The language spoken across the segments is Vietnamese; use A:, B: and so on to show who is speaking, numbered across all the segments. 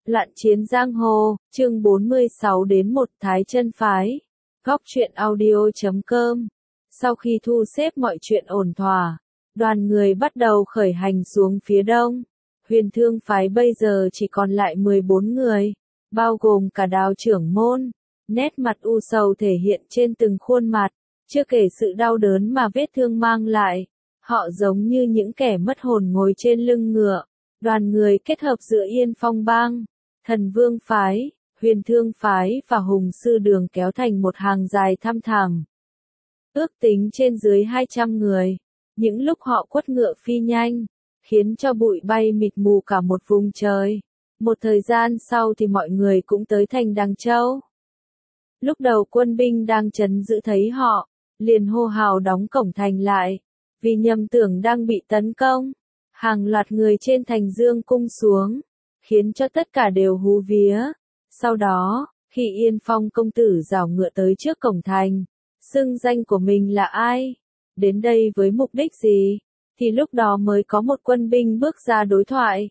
A: Loạn chiến giang hồ, chương 46 đến 1 Thái chân phái. Góc truyện audio.com. Sau khi thu xếp mọi chuyện ổn thỏa, đoàn người bắt đầu khởi hành xuống phía đông. Huyền Thương phái bây giờ chỉ còn lại 14 người, bao gồm cả đạo trưởng môn. Nét mặt u sầu thể hiện trên từng khuôn mặt, chưa kể sự đau đớn mà vết thương mang lại. Họ giống như những kẻ mất hồn ngồi trên lưng ngựa. Đoàn người kết hợp giữa Yên Phong Bang, Thần Vương phái, Huyền Thương phái và Hùng Sư Đường kéo thành một hàng dài thăm thẳm. Ước tính trên dưới 200 người. Những lúc họ quất ngựa phi nhanh, khiến cho bụi bay mịt mù cả một vùng trời. Một thời gian sau thì mọi người cũng tới thành Đằng Châu. Lúc đầu quân binh đang trấn giữ thấy họ, liền hô hào đóng cổng thành lại, vì nhầm tưởng đang bị tấn công. Hàng loạt người trên thành dương cung xuống, khiến cho tất cả đều hú vía. Sau đó, khi Yên Phong công tử giảo ngựa tới trước cổng thành, xưng danh của mình là ai, đến đây với mục đích gì, thì lúc đó mới có một quân binh bước ra đối thoại.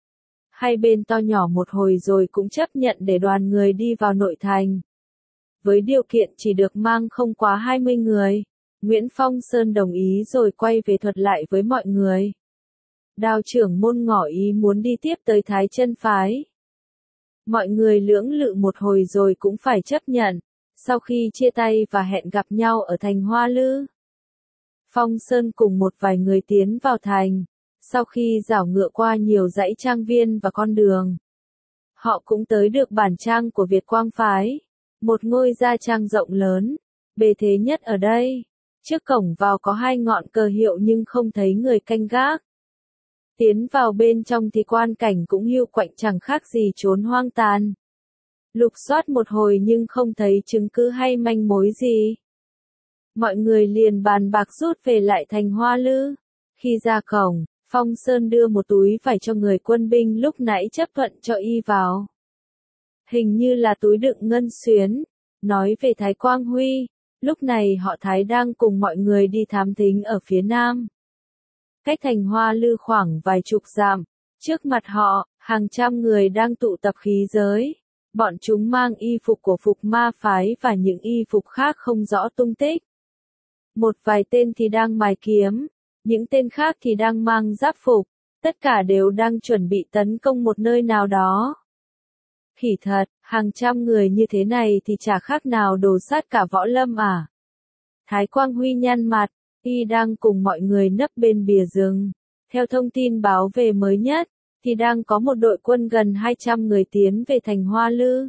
A: Hai bên to nhỏ một hồi rồi cũng chấp nhận để đoàn người đi vào nội thành. Với điều kiện chỉ được mang không quá 20 người, Nguyễn Phong Sơn đồng ý rồi quay về thuật lại với mọi người. Đạo trưởng môn ngỏ ý muốn đi tiếp tới Thái chân phái. Mọi người lưỡng lự một hồi rồi cũng phải chấp nhận, sau khi chia tay và hẹn gặp nhau ở thành Hoa Lư. Phong Sơn cùng một vài người tiến vào thành, sau khi giảo ngựa qua nhiều dãy trang viên và con đường. Họ cũng tới được bản trang của Việt Quang phái, một ngôi gia trang rộng lớn, bề thế nhất ở đây. Trước cổng vào có 2 ngọn cờ hiệu nhưng không thấy người canh gác. Tiến vào bên trong thì quan cảnh cũng hiu quạnh chẳng khác gì chốn hoang tàn. Lục soát một hồi nhưng không thấy chứng cứ hay manh mối gì. Mọi người liền bàn bạc rút về lại thành Hoa Lư. Khi ra cổng, Phong Sơn đưa một túi vải cho người quân binh lúc nãy chấp thuận cho y vào. Hình như là túi đựng ngân xuyến. Nói về Thái Quang Huy, lúc này họ Thái đang cùng mọi người đi thám thính ở phía nam. Cách thành Hoa Lư khoảng vài chục dặm, trước mặt họ, hàng trăm người đang tụ tập khí giới. Bọn chúng mang y phục của Phục Ma phái và những y phục khác không rõ tung tích. Một vài tên thì đang mài kiếm, những tên khác thì đang mang giáp phục, tất cả đều đang chuẩn bị tấn công một nơi nào đó. Khỉ thật, hàng trăm người như thế này thì chả khác nào đồ sát cả võ lâm à. Thái Quang Huy nhăn mặt. Y đang cùng mọi người nấp bên bìa rừng. Theo thông tin báo về mới nhất, thì đang có một đội quân gần 200 người tiến về thành Hoa Lư.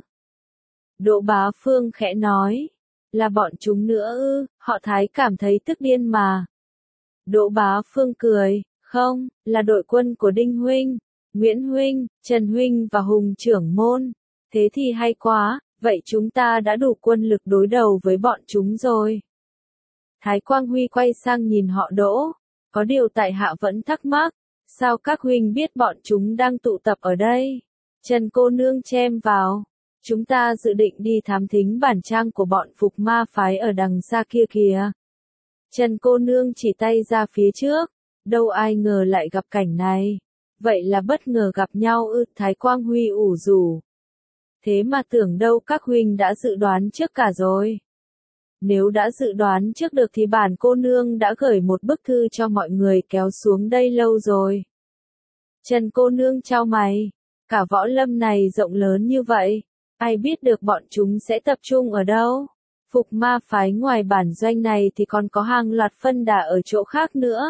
A: Đỗ Bá Phương khẽ nói, là bọn chúng nữa ư, họ Thái cảm thấy tức điên mà. Đỗ Bá Phương cười, không, là đội quân của Đinh Huynh, Nguyễn Huynh, Trần Huynh và Hùng trưởng môn. Thế thì hay quá, vậy chúng ta đã đủ quân lực đối đầu với bọn chúng rồi. Thái Quang Huy quay sang nhìn họ Đỗ, có điều tại hạ vẫn thắc mắc, sao các huynh biết bọn chúng đang tụ tập ở đây? Trần cô nương chen vào, chúng ta dự định đi thám thính bản trang của bọn Phục Ma phái ở đằng xa kia kìa. Trần cô nương chỉ tay ra phía trước, đâu ai ngờ lại gặp cảnh này. Vậy là bất ngờ gặp nhau ư? Thái Quang Huy ủ rủ. Thế mà tưởng đâu các huynh đã dự đoán trước cả rồi. Nếu đã dự đoán trước được thì bản cô nương đã gửi một bức thư cho mọi người kéo xuống đây lâu rồi. Trần cô nương chau mày, cả võ lâm này rộng lớn như vậy, ai biết được bọn chúng sẽ tập trung ở đâu. Phục Ma phái ngoài bản doanh này thì còn có hàng loạt phân đà ở chỗ khác nữa.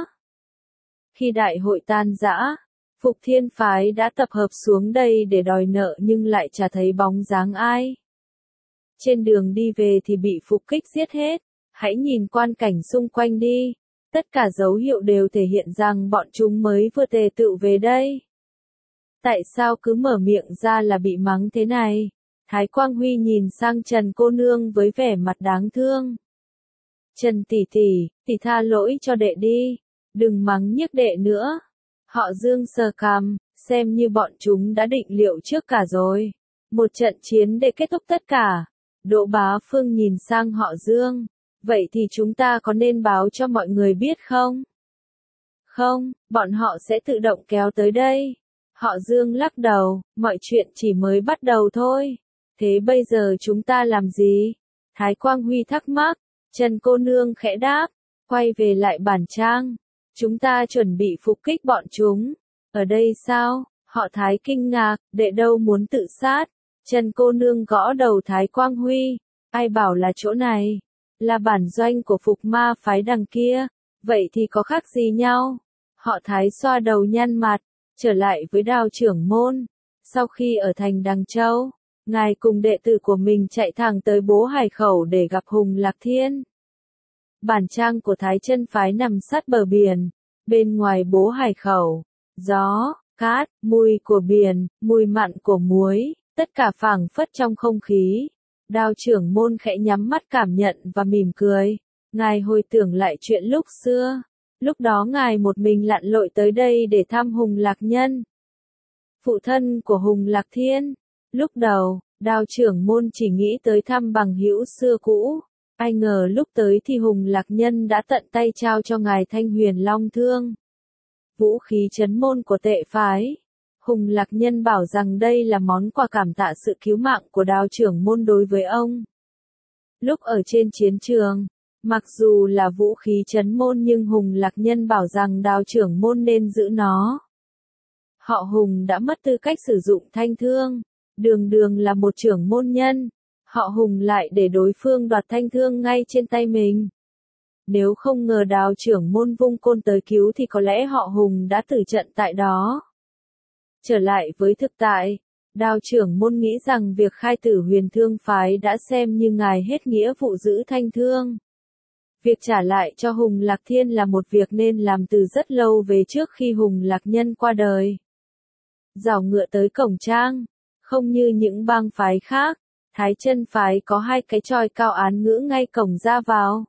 A: Khi đại hội tan rã, Phục Thiên phái đã tập hợp xuống đây để đòi nợ nhưng lại chả thấy bóng dáng ai. Trên đường đi về thì bị phục kích giết hết. Hãy nhìn quan cảnh xung quanh đi. Tất cả dấu hiệu đều thể hiện rằng bọn chúng mới vừa tề tựu về đây. Tại sao cứ mở miệng ra là bị mắng thế này? Thái Quang Huy nhìn sang Trần cô nương với vẻ mặt đáng thương. Trần tỷ tỷ tha lỗi cho đệ đi. Đừng mắng nhiếc đệ nữa. Họ Dương sờ cằm, xem như bọn chúng đã định liệu trước cả rồi. Một trận chiến để kết thúc tất cả. Đỗ Bá Phương nhìn sang họ Dương, vậy thì chúng ta có nên báo cho mọi người biết không? Không, bọn họ sẽ tự động kéo tới đây. Họ Dương lắc đầu, mọi chuyện chỉ mới bắt đầu thôi. Thế bây giờ chúng ta làm gì? Thái Quang Huy thắc mắc, Trần cô nương khẽ đáp, quay về lại bản trang. Chúng ta chuẩn bị phục kích bọn chúng. Ở đây sao? Họ Thái kinh ngạc, đệ đâu muốn tự sát. Trần cô nương gõ đầu Thái Quang Huy, ai bảo là chỗ này? Là bản doanh của Phục Ma phái đằng kia. Vậy thì có khác gì nhau? Họ Thái xoa đầu nhăn mặt, trở lại với Đào trưởng môn. Sau khi ở thành Đằng Châu, ngài cùng đệ tử của mình chạy thẳng tới Bố Hải Khẩu để gặp Hùng Lạc Thiên. Bản trang của Thái Chân phái nằm sát bờ biển, bên ngoài Bố Hải Khẩu, gió, cát, mùi của biển, mùi mặn của muối, tất cả phảng phất trong không khí. Đào trưởng môn khẽ nhắm mắt cảm nhận và mỉm cười. Ngài hồi tưởng lại chuyện lúc xưa. Lúc đó ngài một mình lặn lội tới đây để thăm Hùng Lạc Nhân, phụ thân của Hùng Lạc Thiên. Lúc đầu, Đào trưởng môn chỉ nghĩ tới thăm bằng hữu xưa cũ. Ai ngờ lúc tới thì Hùng Lạc Nhân đã tận tay trao cho ngài Thanh Huyền Long Thương, vũ khí trấn môn của Tệ phái. Hùng Lạc Nhân bảo rằng đây là món quà cảm tạ sự cứu mạng của Đào trưởng môn đối với ông. Lúc ở trên chiến trường, mặc dù là vũ khí trấn môn nhưng Hùng Lạc Nhân bảo rằng Đào trưởng môn nên giữ nó. Họ Hùng đã mất tư cách sử dụng thanh thương. Đường Đường là một trưởng môn nhân. Họ Hùng lại để đối phương đoạt thanh thương ngay trên tay mình. Nếu không ngờ Đào trưởng môn vung côn tới cứu thì có lẽ họ Hùng đã tử trận tại đó. Trở lại với thực tại, Đào trưởng môn nghĩ rằng việc khai tử Huyền Thương phái đã xem như ngài hết nghĩa vụ giữ thanh thương. Việc trả lại cho Hùng Lạc Thiên là một việc nên làm từ rất lâu về trước khi Hùng Lạc Nhân qua đời. Giảo ngựa tới cổng trang, không như những bang phái khác, Thái Chân phái có 2 cái chòi cao án ngữ ngay cổng ra vào.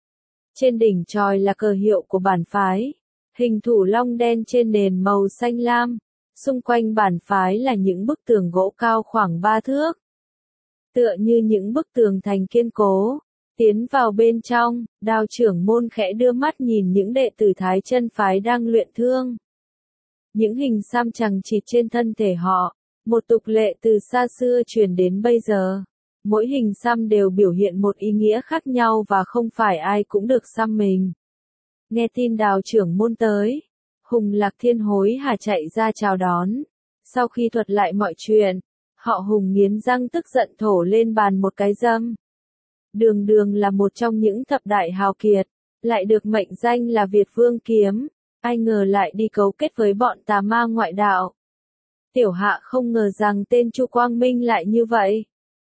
A: Trên đỉnh chòi là cờ hiệu của bản phái, hình thủ long đen trên nền màu xanh lam. Xung quanh bản phái là những bức tường gỗ cao khoảng 3 thước. Tựa như những bức tường thành kiên cố. Tiến vào bên trong, Đào trưởng môn khẽ đưa mắt nhìn những đệ tử Thái Chân phái đang luyện thương. Những hình xăm chằng chịt trên thân thể họ, một tục lệ từ xa xưa truyền đến bây giờ. Mỗi hình xăm đều biểu hiện một ý nghĩa khác nhau và không phải ai cũng được xăm mình. Nghe tin Đào trưởng môn tới, Hùng Lạc Thiên hối hả chạy ra chào đón. Sau khi thuật lại mọi chuyện, họ Hùng nghiến răng tức giận thổ lên bàn một cái dâm. Đường Đường là một trong những thập đại hào kiệt, lại được mệnh danh là Việt Vương Kiếm, ai ngờ lại đi cấu kết với bọn tà ma ngoại đạo. Tiểu hạ không ngờ rằng tên Chu Quang Minh lại như vậy.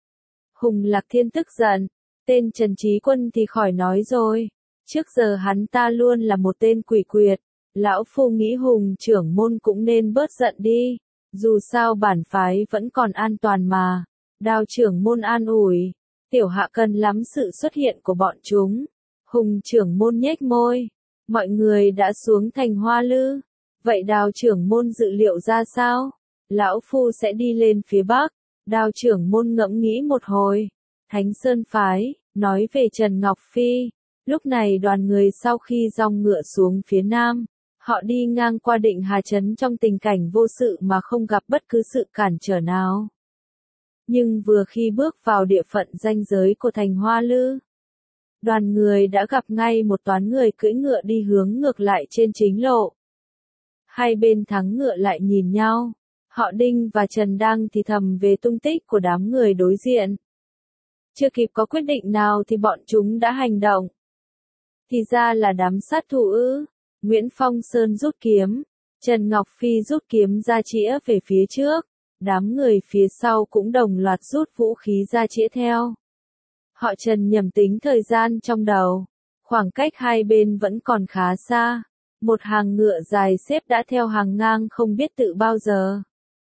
A: Hùng Lạc Thiên tức giận, tên Trần Trí Quân thì khỏi nói rồi, trước giờ hắn ta luôn là một tên quỷ quyệt. Lão phu nghĩ Hùng trưởng môn cũng nên bớt giận đi, dù sao bản phái vẫn còn an toàn mà. Đào trưởng môn an ủi, tiểu hạ cần lắm sự xuất hiện của bọn chúng. Hùng trưởng môn nhếch môi, mọi người đã xuống thành Hoa Lư, vậy Đào trưởng môn dự liệu ra sao? Lão phu sẽ đi lên phía Bắc. Đào trưởng môn ngẫm nghĩ một hồi. Thánh Sơn phái, nói về Trần Ngọc Phi. Lúc này đoàn người sau khi dong ngựa xuống phía Nam, họ đi ngang qua Định Hà Trấn trong tình cảnh vô sự mà không gặp bất cứ sự cản trở nào. Nhưng vừa khi bước vào địa phận ranh giới của thành Hoa Lư, đoàn người đã gặp ngay một toán người cưỡi ngựa đi hướng ngược lại trên chính lộ. Hai bên thắng ngựa lại nhìn nhau, họ Đinh và Trần đang thì thầm về tung tích của đám người đối diện. Chưa kịp có quyết định nào thì bọn chúng đã hành động. Thì ra là đám sát thủ ư. Nguyễn Phong Sơn rút kiếm, Trần Ngọc Phi rút kiếm ra chĩa về phía trước, đám người phía sau cũng đồng loạt rút vũ khí ra chĩa theo. Họ Trần nhẩm tính thời gian trong đầu, khoảng cách hai bên vẫn còn khá xa, một hàng ngựa dài xếp đã theo hàng ngang không biết tự bao giờ.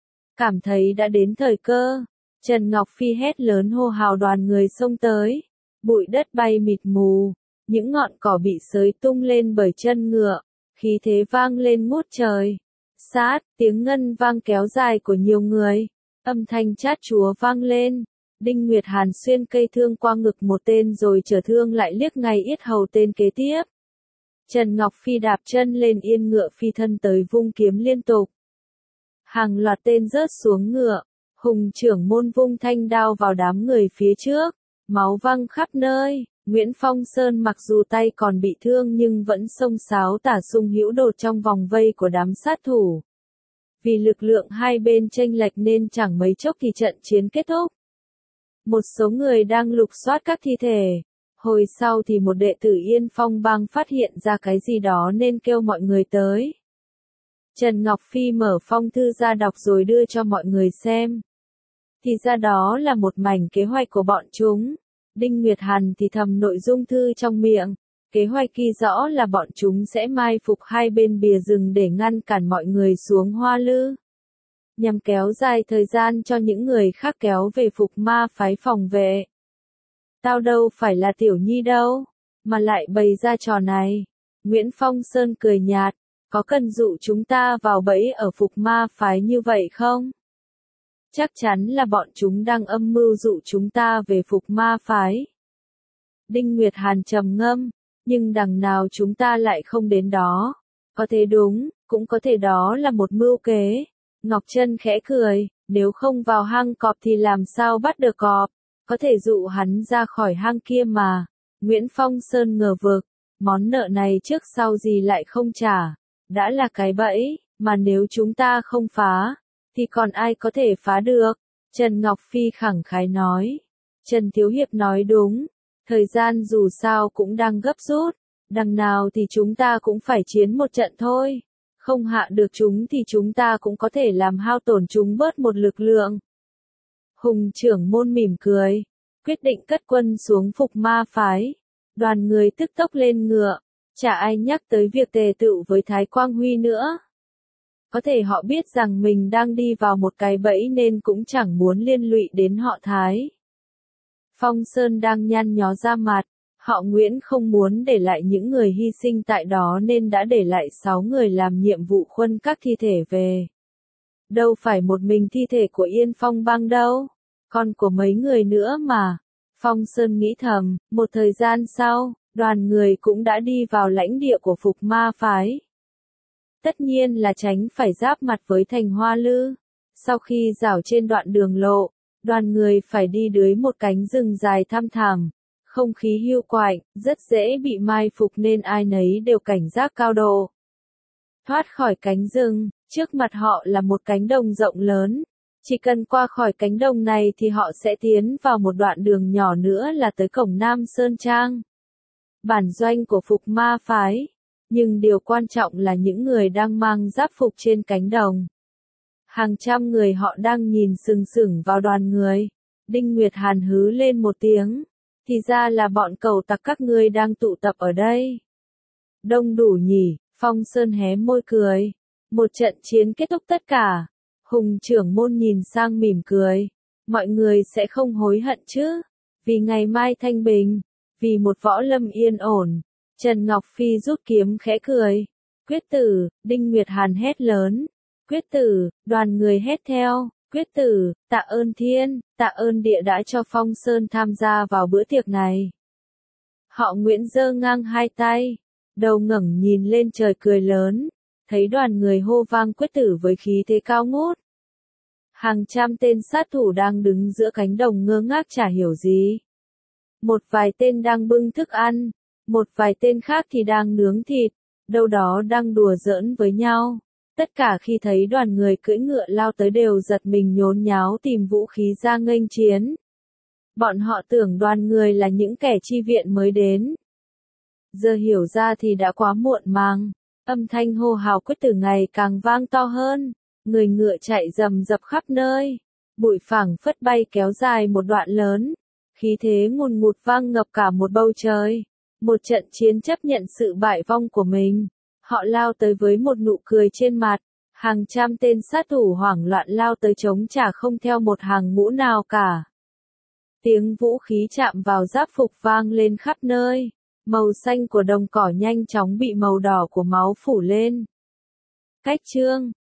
A: Cảm thấy đã đến thời cơ, Trần Ngọc Phi hét lớn hô hào đoàn người xông tới, bụi đất bay mịt mù. Những ngọn cỏ bị xới tung lên bởi chân ngựa, khí thế vang lên ngút trời. Sát, tiếng ngân vang kéo dài của nhiều người, âm thanh chát chúa vang lên. Đinh Nguyệt Hàn xuyên cây thương qua ngực một tên rồi trở thương lại liếc ngay yết hầu tên kế tiếp. Trần Ngọc Phi đạp chân lên yên ngựa phi thân tới vung kiếm liên tục. Hàng loạt tên rớt xuống ngựa, Hùng trưởng môn vung thanh đao vào đám người phía trước, máu văng khắp nơi. Nguyễn Phong Sơn mặc dù tay còn bị thương nhưng vẫn xông xáo tả sung hữu đột trong vòng vây của đám sát thủ. Vì lực lượng hai bên chênh lệch nên chẳng mấy chốc thì trận chiến kết thúc. Một số người đang lục soát các thi thể. Hồi sau thì một đệ tử Yên Phong bang phát hiện ra cái gì đó nên kêu mọi người tới. Trần Ngọc Phi mở phong thư ra đọc rồi đưa cho mọi người xem. Thì ra đó là một mảnh kế hoạch của bọn chúng. Đinh Nguyệt Hàn thì thầm nội dung thư trong miệng. Kế hoạch ghi rõ là bọn chúng sẽ mai phục hai bên bìa rừng để ngăn cản mọi người xuống Hoa Lư. Nhằm kéo dài thời gian cho những người khác kéo về phục ma phái phòng vệ. Tao đâu phải là tiểu nhi đâu, mà lại bày ra trò này. Nguyễn Phong Sơn cười nhạt, có cần dụ chúng ta vào bẫy ở phục ma phái như vậy không? Chắc chắn là bọn chúng đang âm mưu dụ chúng ta về phục ma phái. Đinh Nguyệt Hàn trầm ngâm, nhưng đằng nào chúng ta lại không đến đó. Có thể đúng, cũng có thể đó là một mưu kế. Ngọc Trân khẽ cười, nếu không vào hang cọp thì làm sao bắt được cọp, có thể dụ hắn ra khỏi hang kia mà. Nguyễn Phong Sơn ngờ vực, món nợ này trước sau gì lại không trả, đã là cái bẫy, mà nếu chúng ta không phá, thì còn ai có thể phá được? Trần Ngọc Phi khẳng khái nói. Trần Thiếu Hiệp nói đúng, thời gian dù sao cũng đang gấp rút, đằng nào thì chúng ta cũng phải chiến một trận thôi. Không hạ được chúng thì chúng ta cũng có thể làm hao tổn chúng bớt một lực lượng. Hùng trưởng môn mỉm cười, quyết định cất quân xuống phục ma phái. Đoàn người tức tốc lên ngựa, chả ai nhắc tới việc tề tựu với Thái Quang Huy nữa. Có thể họ biết rằng mình đang đi vào một cái bẫy nên cũng chẳng muốn liên lụy đến họ Thái. Phong Sơn đang nhăn nhó ra mặt, họ Nguyễn không muốn để lại những người hy sinh tại đó nên đã để lại 6 người làm nhiệm vụ khuân các thi thể về. Đâu phải một mình thi thể của Yên Phong bang đâu, còn của mấy người nữa mà. Phong Sơn nghĩ thầm, một thời gian sau, đoàn người cũng đã đi vào lãnh địa của phục ma phái. Tất nhiên là tránh phải giáp mặt với thành Hoa Lư. Sau khi dạo trên đoạn đường lộ, đoàn người phải đi dưới một cánh rừng dài thăm thẳm. Không khí hiu quạnh, rất dễ bị mai phục nên ai nấy đều cảnh giác cao độ. Thoát khỏi cánh rừng, trước mặt họ là một cánh đồng rộng lớn. Chỉ cần qua khỏi cánh đồng này thì họ sẽ tiến vào một đoạn đường nhỏ nữa là tới cổng Nam Sơn Trang. Bản doanh của phục ma phái. Nhưng điều quan trọng là những người đang mang giáp phục trên cánh đồng. Hàng trăm người họ đang nhìn sừng sững vào đoàn người. Đinh Nguyệt Hàn hứ lên một tiếng. Thì ra là bọn cẩu tặc các ngươi đang tụ tập ở đây. Đông đủ nhỉ, Phong Sơn hé môi cười. Một trận chiến kết thúc tất cả. Hùng trưởng môn nhìn sang mỉm cười. Mọi người sẽ không hối hận chứ. Vì ngày mai thanh bình. Vì một võ lâm yên ổn. Trần Ngọc Phi rút kiếm khẽ cười. Quyết tử, Đinh Nguyệt Hàn hét lớn. Quyết tử, đoàn người hét theo. Quyết tử, tạ ơn thiên, tạ ơn địa đã cho Phong Sơn tham gia vào bữa tiệc này. Họ Nguyễn giơ ngang hai tay, đầu ngẩng nhìn lên trời cười lớn, thấy đoàn người hô vang quyết tử với khí thế cao ngút. Hàng trăm tên sát thủ đang đứng giữa cánh đồng ngơ ngác chả hiểu gì. Một vài tên đang bưng thức ăn, một vài tên khác thì đang nướng thịt, đâu đó đang đùa giỡn với nhau. Tất cả khi thấy đoàn người cưỡi ngựa lao tới đều giật mình nhốn nháo tìm vũ khí ra nghênh chiến. Bọn họ tưởng đoàn người là những kẻ chi viện mới đến. Giờ hiểu ra thì đã quá muộn màng. Âm thanh hô hào quyết tử ngày càng vang to hơn. Người ngựa chạy rầm rập khắp nơi. Bụi phảng phất bay kéo dài một đoạn lớn. Khí thế ngùn ngụt vang ngập cả một bầu trời. Một trận chiến chấp nhận sự bại vong của mình. Họ lao tới với một nụ cười trên mặt. Hàng trăm tên sát thủ hoảng loạn lao tới chống trả không theo một hàng ngũ nào cả. Tiếng vũ khí chạm vào giáp phục vang lên khắp nơi. Màu xanh của đồng cỏ nhanh chóng bị màu đỏ của máu phủ lên. Cách chương